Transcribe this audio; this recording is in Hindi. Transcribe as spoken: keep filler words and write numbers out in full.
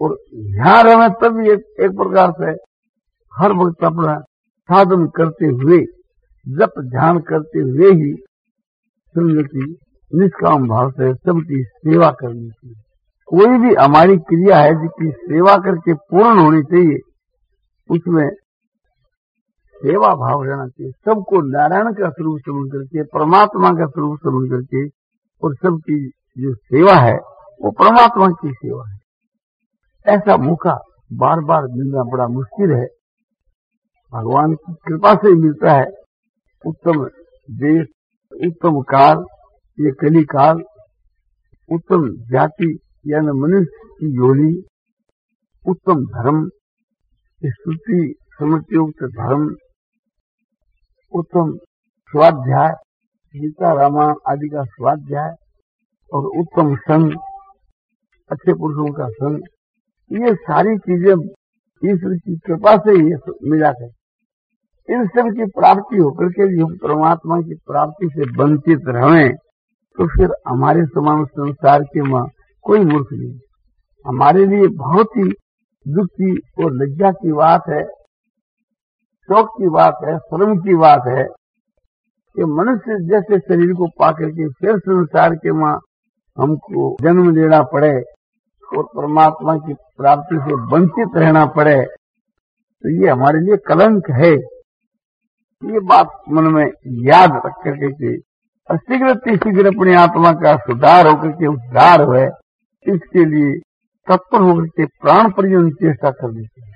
और यहाँ रहना तब एक, एक प्रकार से हर वक्त अपना साधन करते हुए, जप ध्यान करते हुए ही समझती निष्काम भाव से सबकी सेवा करनी चाहिए। कोई भी हमारी क्रिया है जिसकी सेवा करके पूर्ण होनी चाहिए, उसमें सेवा भाव रहना चाहिए। सबको नारायण का स्वरूप समझ करके, परमात्मा का स्वरूप समझ करके, और सबकी जो सेवा है वो परमात्मा की सेवा है। ऐसा मौका बार बार मिलना बड़ा मुश्किल है, भगवान की कृपा से मिलता है। उत्तम देश, उत्तम काल, ये कली काल, उत्तम जाति यानी मनुष्य की योनि, उत्तम धर्म, स्तुति समृतियुक्त धर्म, उत्तम स्वाध्याय, गीता रामायण आदि का स्वाध्याय, और उत्तम संग, अच्छे पुरुषों का संग, ये सारी चीजें ईश्वर की कृपा से ही मिला है। इन सब की प्राप्ति होकर के हम परमात्मा की प्राप्ति से वंचित रहे तो फिर हमारे समान संसार के मां कोई मूर्ख नहीं। हमारे लिए बहुत ही दुख की और लज्जा की बात है, शौक की बात है, शर्म की बात है कि मनुष्य जैसे शरीर को पाकर के फिर संसार के मां हमको जन्म लेना पड़े और परमात्मा की प्राप्ति से वंचित रहना पड़े, तो ये हमारे लिए कलंक है। ये बात मन में याद रख करके कि शीघ्र शीघ्र अपनी आत्मा का सुधार होकर के उद्धार हुए, इसके लिए तत्पर होकर के प्राण पर्यंत चेष्टा करनी चाहिए।